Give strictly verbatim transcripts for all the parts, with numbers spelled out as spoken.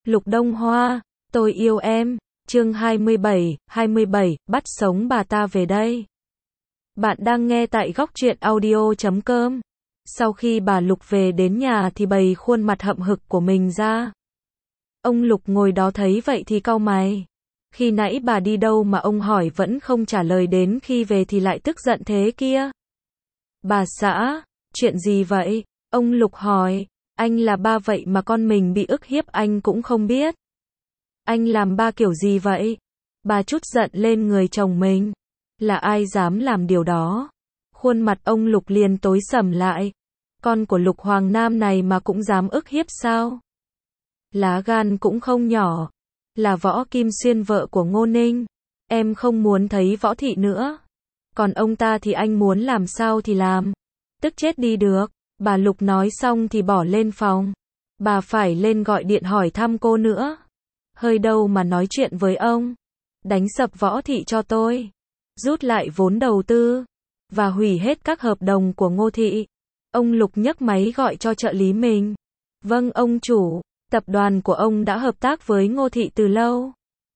Lục Đông Hoa, tôi yêu em, chương hai mươi bảy, hai mươi bảy, bắt sống bà ta về đây. Bạn đang nghe tại góc truyện audio chấm com. Sau khi bà Lục về đến nhà thì bày khuôn mặt hậm hực của mình ra. Ông Lục ngồi đó thấy vậy thì cau mày. Khi nãy bà đi đâu mà ông hỏi vẫn không trả lời, đến khi về thì lại tức giận thế kia. Bà xã, chuyện gì vậy? Ông Lục hỏi. Anh là ba vậy mà con mình bị ức hiếp anh cũng không biết. Anh làm ba kiểu gì vậy? Bà trút giận lên người chồng mình. Là ai dám làm điều đó? Khuôn mặt ông Lục liền tối sầm lại. Con của Lục Hoàng Nam này mà cũng dám ức hiếp sao? Lá gan cũng không nhỏ. Là Võ Kim Xuyên vợ của Ngô Ninh. Em không muốn thấy Võ Thị nữa. Còn ông ta thì anh muốn làm sao thì làm. Tức chết đi được. Bà Lục nói xong thì bỏ lên phòng. Bà phải lên gọi điện hỏi thăm cô nữa. Hơi đâu mà nói chuyện với ông. Đánh sập Võ Thị cho tôi. Rút lại vốn đầu tư. Và hủy hết các hợp đồng của Ngô Thị. Ông Lục nhấc máy gọi cho trợ lý mình. Vâng ông chủ, tập đoàn của ông đã hợp tác với Ngô Thị từ lâu.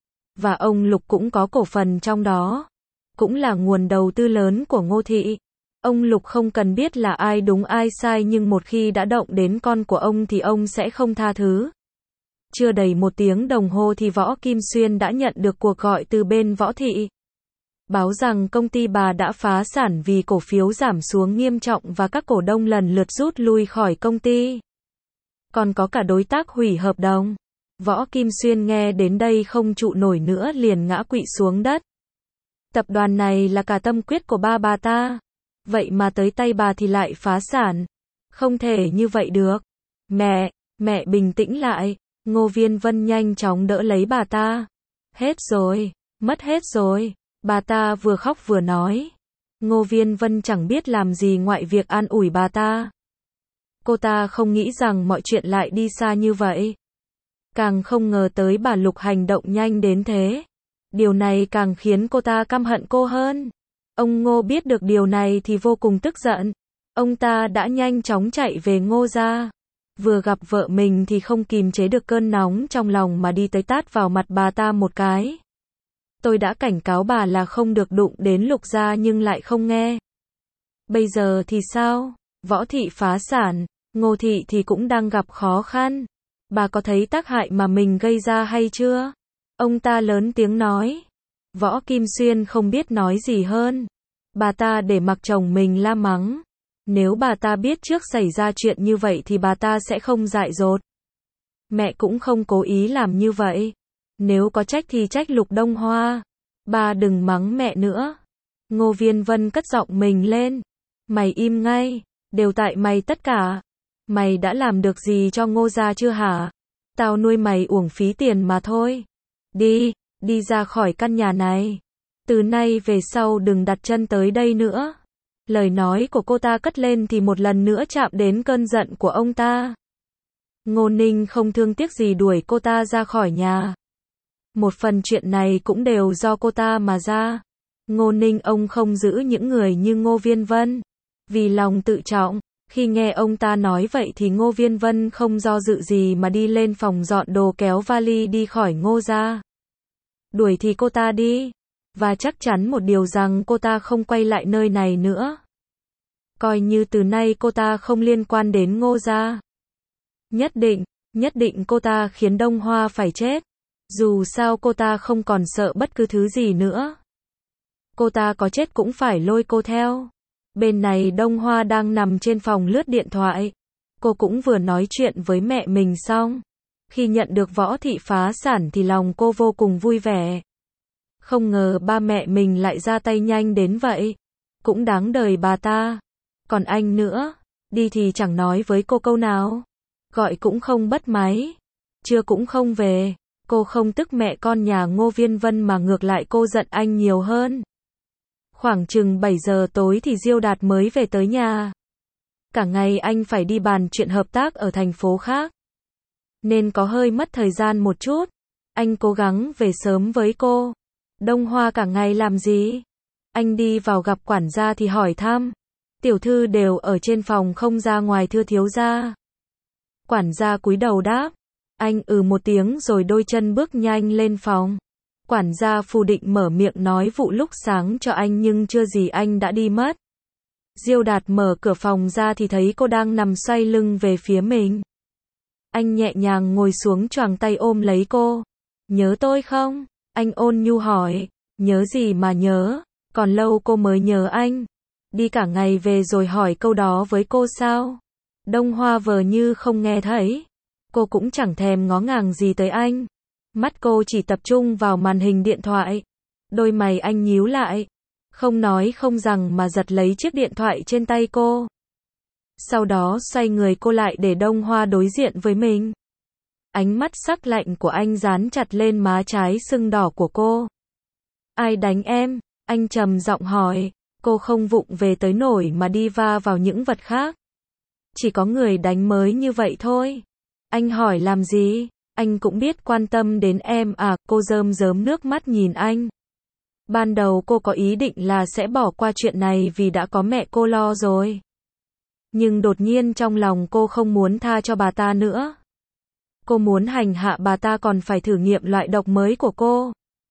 Và ông Lục cũng có cổ phần trong đó. Cũng là nguồn đầu tư lớn của Ngô Thị. Ông Lục không cần biết là ai đúng ai sai, nhưng một khi đã động đến con của ông thì ông sẽ không tha thứ. Chưa đầy một tiếng đồng hồ thì Võ Kim Xuyên đã nhận được cuộc gọi từ bên Võ Thị. Báo rằng công ty bà đã phá sản vì cổ phiếu giảm xuống nghiêm trọng và các cổ đông lần lượt rút lui khỏi công ty. Còn có cả đối tác hủy hợp đồng. Võ Kim Xuyên nghe đến đây không trụ nổi nữa liền ngã quỵ xuống đất. Tập đoàn này là cả tâm huyết của ba bà ta. Vậy mà tới tay bà thì lại phá sản. Không thể như vậy được. Mẹ, mẹ bình tĩnh lại. Ngô Viên Vân nhanh chóng đỡ lấy bà ta. Hết rồi, mất hết rồi. Bà ta vừa khóc vừa nói. Ngô Viên Vân chẳng biết làm gì ngoại việc an ủi bà ta. Cô ta không nghĩ rằng mọi chuyện lại đi xa như vậy. Càng không ngờ tới bà Lục hành động nhanh đến thế. Điều này càng khiến cô ta căm hận cô hơn. Ông Ngô biết được điều này thì vô cùng tức giận. Ông ta đã nhanh chóng chạy về Ngô gia. Vừa gặp vợ mình thì không kìm chế được cơn nóng trong lòng mà đi tới tát vào mặt bà ta một cái. Tôi đã cảnh cáo bà là không được đụng đến Lục gia nhưng lại không nghe. Bây giờ thì sao? Võ Thị phá sản, Ngô Thị thì cũng đang gặp khó khăn. Bà có thấy tác hại mà mình gây ra hay chưa? Ông ta lớn tiếng nói. Võ Kim Xuyên không biết nói gì hơn. Bà ta để mặc chồng mình la mắng. Nếu bà ta biết trước xảy ra chuyện như vậy thì bà ta sẽ không dại dột. Mẹ cũng không cố ý làm như vậy. Nếu có trách thì trách Lục Đông Hoa. Bà đừng mắng mẹ nữa. Ngô Viên Vân cất giọng mình lên. Mày im ngay. Đều tại mày tất cả. Mày đã làm được gì cho Ngô gia chưa hả? Tao nuôi mày uổng phí tiền mà thôi. Đi, đi ra khỏi căn nhà này. Từ nay về sau đừng đặt chân tới đây nữa. Lời nói của cô ta cất lên thì một lần nữa chạm đến cơn giận của ông ta. Ngô Ninh không thương tiếc gì đuổi cô ta ra khỏi nhà. Một phần chuyện này cũng đều do cô ta mà ra. Ngô Ninh ông không giữ những người như Ngô Viên Vân. Vì lòng tự trọng, khi nghe ông ta nói vậy thì Ngô Viên Vân không do dự gì mà đi lên phòng dọn đồ kéo vali đi khỏi Ngô gia. Đuổi thì cô ta đi. Và chắc chắn một điều rằng cô ta không quay lại nơi này nữa. Coi như từ nay cô ta không liên quan đến Ngô gia. Nhất định, nhất định cô ta khiến Đông Hoa phải chết. Dù sao cô ta không còn sợ bất cứ thứ gì nữa. Cô ta có chết cũng phải lôi cô theo. Bên này Đông Hoa đang nằm trên phòng lướt điện thoại. Cô cũng vừa nói chuyện với mẹ mình xong. Khi nhận được Võ Thị phá sản thì lòng cô vô cùng vui vẻ. Không ngờ ba mẹ mình lại ra tay nhanh đến vậy. Cũng đáng đời bà ta. Còn anh nữa, đi thì chẳng nói với cô câu nào. Gọi cũng không bắt máy. Trưa cũng không về. Cô không tức mẹ con nhà Ngô Viên Vân mà ngược lại cô giận anh nhiều hơn. Khoảng chừng bảy giờ tối thì Diêu Đạt mới về tới nhà. Cả ngày anh phải đi bàn chuyện hợp tác ở thành phố khác. Nên có hơi mất thời gian một chút. Anh cố gắng về sớm với cô. Đông Hoa cả ngày làm gì? Anh đi vào gặp quản gia thì hỏi thăm. Tiểu thư đều ở trên phòng không ra ngoài thưa thiếu gia. Quản gia cúi đầu đáp. Anh ừ một tiếng rồi đôi chân bước nhanh lên phòng. Quản gia Phù định mở miệng nói vụ lúc sáng cho anh nhưng chưa gì anh đã đi mất. Diêu Đạt mở cửa phòng ra thì thấy cô đang nằm xoay lưng về phía mình. Anh nhẹ nhàng ngồi xuống choàng tay ôm lấy cô. Nhớ tôi không? Anh ôn nhu hỏi. Nhớ gì mà nhớ, còn lâu cô mới nhớ anh. Đi cả ngày về rồi hỏi câu đó với cô sao? Đông Hoa vờ như không nghe thấy. Cô cũng chẳng thèm ngó ngàng gì tới anh. Mắt cô chỉ tập trung vào màn hình điện thoại. Đôi mày anh nhíu lại. Không nói không rằng mà giật lấy chiếc điện thoại trên tay cô. Sau đó xoay người cô lại để Đông Hoa đối diện với mình. Ánh mắt sắc lạnh của anh dán chặt lên má trái sưng đỏ của cô. Ai đánh em? Anh trầm giọng hỏi. Cô không vụng về tới nổi mà đi va vào những vật khác. Chỉ có người đánh mới như vậy thôi. Anh hỏi làm gì? Anh cũng biết quan tâm đến em à? Cô rơm rớm nước mắt nhìn anh. Ban đầu cô có ý định là sẽ bỏ qua chuyện này vì đã có mẹ cô lo rồi. Nhưng đột nhiên trong lòng cô không muốn tha cho bà ta nữa. Cô muốn hành hạ bà ta còn phải thử nghiệm loại độc mới của cô.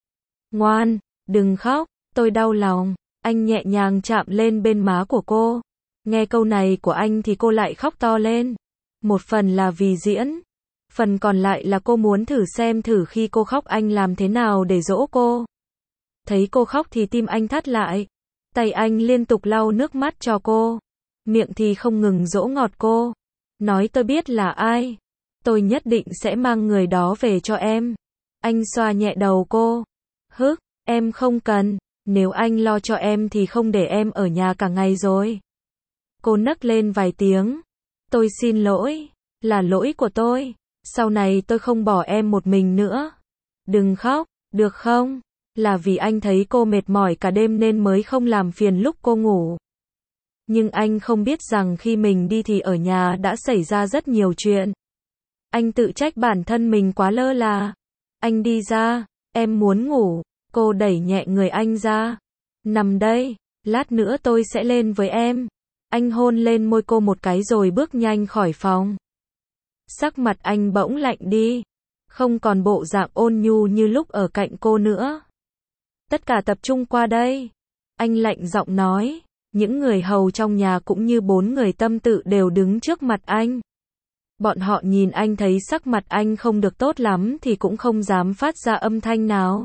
Ngoan, đừng khóc, tôi đau lòng. Anh nhẹ nhàng chạm lên bên má của cô. Nghe câu này của anh thì cô lại khóc to lên. Một phần là vì diễn. Phần còn lại là cô muốn thử xem thử khi cô khóc anh làm thế nào để dỗ cô. Thấy cô khóc thì tim anh thắt lại. Tay anh liên tục lau nước mắt cho cô. Miệng thì không ngừng dỗ ngọt cô. Nói tôi biết là ai. Tôi nhất định sẽ mang người đó về cho em. Anh xoa nhẹ đầu cô. Hức, em không cần. Nếu anh lo cho em thì không để em ở nhà cả ngày rồi. Cô nấc lên vài tiếng. Tôi xin lỗi. Là lỗi của tôi. Sau này tôi không bỏ em một mình nữa. Đừng khóc, được không? Là vì anh thấy cô mệt mỏi cả đêm nên mới không làm phiền lúc cô ngủ. Nhưng anh không biết rằng khi mình đi thì ở nhà đã xảy ra rất nhiều chuyện. Anh tự trách bản thân mình quá lơ là. Anh đi ra, em muốn ngủ. Cô đẩy nhẹ người anh ra. Nằm đây, lát nữa tôi sẽ lên với em. Anh hôn lên môi cô một cái rồi bước nhanh khỏi phòng. Sắc mặt anh bỗng lạnh đi. Không còn bộ dạng ôn nhu như lúc ở cạnh cô nữa. Tất cả tập trung qua đây. Anh lạnh giọng nói. Những người hầu trong nhà cũng như bốn người tâm tự đều đứng trước mặt anh. Bọn họ nhìn anh thấy sắc mặt anh không được tốt lắm thì cũng không dám phát ra âm thanh nào.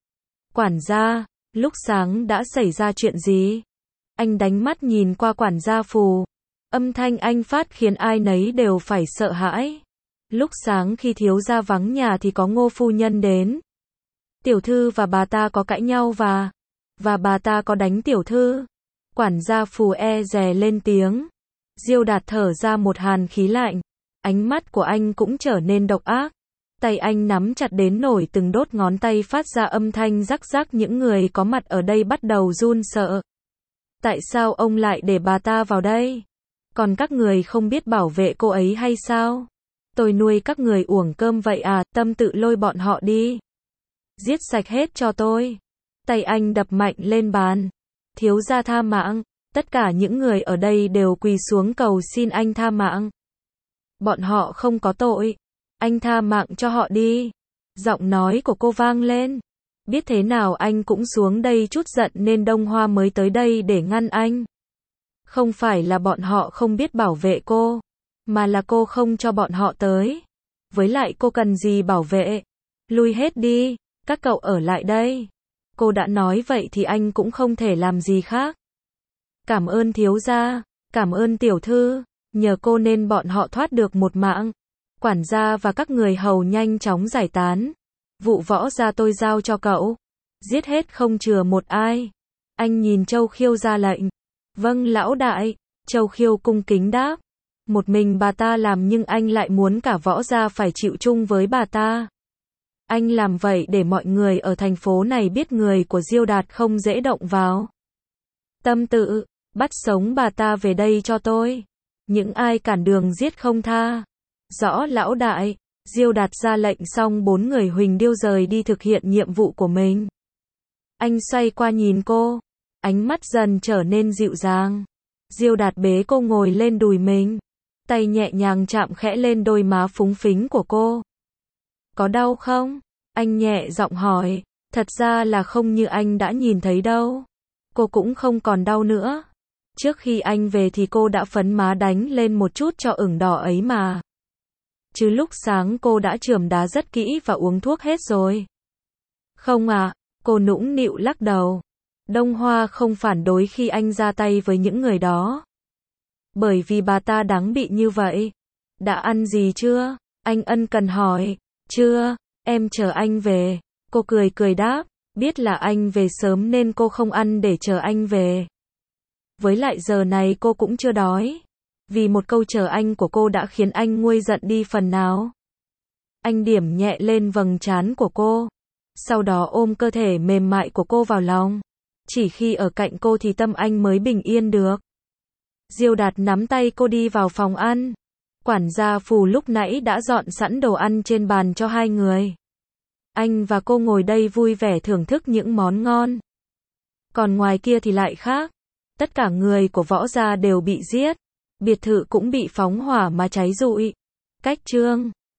Quản gia, lúc sáng đã xảy ra chuyện gì? Anh đánh mắt nhìn qua quản gia Phù. Âm thanh anh phát khiến ai nấy đều phải sợ hãi. Lúc sáng khi thiếu gia vắng nhà thì có Ngô phu nhân đến. Tiểu thư và bà ta có cãi nhau và... Và bà ta có đánh tiểu thư. Quản gia Phù e dè lên tiếng. Diêu Đạt thở ra một hàn khí lạnh. Ánh mắt của anh cũng trở nên độc ác. Tay anh nắm chặt đến nổi từng đốt ngón tay phát ra âm thanh rắc rắc. Những người có mặt ở đây bắt đầu run sợ. Tại sao ông lại để bà ta vào đây? Còn các người không biết bảo vệ cô ấy hay sao? Tôi nuôi các người uổng cơm vậy à? Tâm tự lôi bọn họ đi. Giết sạch hết cho tôi. Tay anh đập mạnh lên bàn. Thiếu gia tha mạng. Tất cả những người ở đây đều quỳ xuống cầu xin anh tha mạng. Bọn họ không có tội. Anh tha mạng cho họ đi. Giọng nói của cô vang lên. Biết thế nào anh cũng xuống đây chút giận nên Đông Hoa mới tới đây để ngăn anh. Không phải là bọn họ không biết bảo vệ cô, mà là cô không cho bọn họ tới. Với lại cô cần gì bảo vệ? Lui hết đi, các cậu ở lại đây. Cô đã nói vậy thì anh cũng không thể làm gì khác. Cảm ơn thiếu gia, cảm ơn tiểu thư, nhờ cô nên bọn họ thoát được một mạng. Quản gia và các người hầu nhanh chóng giải tán. Vụ võ gia tôi giao cho cậu. Giết hết không chừa một ai. Anh nhìn Châu Khiêu ra lệnh. Vâng lão đại. Châu Khiêu cung kính đáp. Một mình bà ta làm nhưng anh lại muốn cả võ gia phải chịu chung với bà ta. Anh làm vậy để mọi người ở thành phố này biết người của Diêu Đạt không dễ động vào. Tâm tự, bắt sống bà ta về đây cho tôi. Những ai cản đường giết không tha. Rõ lão đại. Diêu Đạt ra lệnh xong bốn người Huỳnh Điêu rời đi thực hiện nhiệm vụ của mình. Anh xoay qua nhìn cô. Ánh mắt dần trở nên dịu dàng. Diêu Đạt bế cô ngồi lên đùi mình. Tay nhẹ nhàng chạm khẽ lên đôi má phúng phính của cô. Có đau không? Anh nhẹ giọng hỏi. Thật ra là không như anh đã nhìn thấy đâu. Cô cũng không còn đau nữa. Trước khi anh về thì cô đã phấn má đánh lên một chút cho ửng đỏ ấy mà. Chứ lúc sáng cô đã chườm đá rất kỹ và uống thuốc hết rồi. Không à, cô nũng nịu lắc đầu. Đông Hoa không phản đối khi anh ra tay với những người đó. Bởi vì bà ta đáng bị như vậy. Đã ăn gì chưa? Anh ân cần hỏi. Chưa, em chờ anh về. Cô cười cười đáp. Biết là anh về sớm nên cô không ăn để chờ anh về. Với lại giờ này cô cũng chưa đói. Vì một câu chờ anh của cô đã khiến anh nguôi giận đi phần nào. Anh điểm nhẹ lên vầng trán của cô. Sau đó ôm cơ thể mềm mại của cô vào lòng. Chỉ khi ở cạnh cô thì tâm anh mới bình yên được. Diêu Đạt nắm tay cô đi vào phòng ăn. Quản gia Phù lúc nãy đã dọn sẵn đồ ăn trên bàn cho hai người. Anh và cô ngồi đây vui vẻ thưởng thức những món ngon. Còn ngoài kia thì lại khác. Tất cả người của Võ gia đều bị giết. Biệt thự cũng bị phóng hỏa mà cháy rụi. Cách chương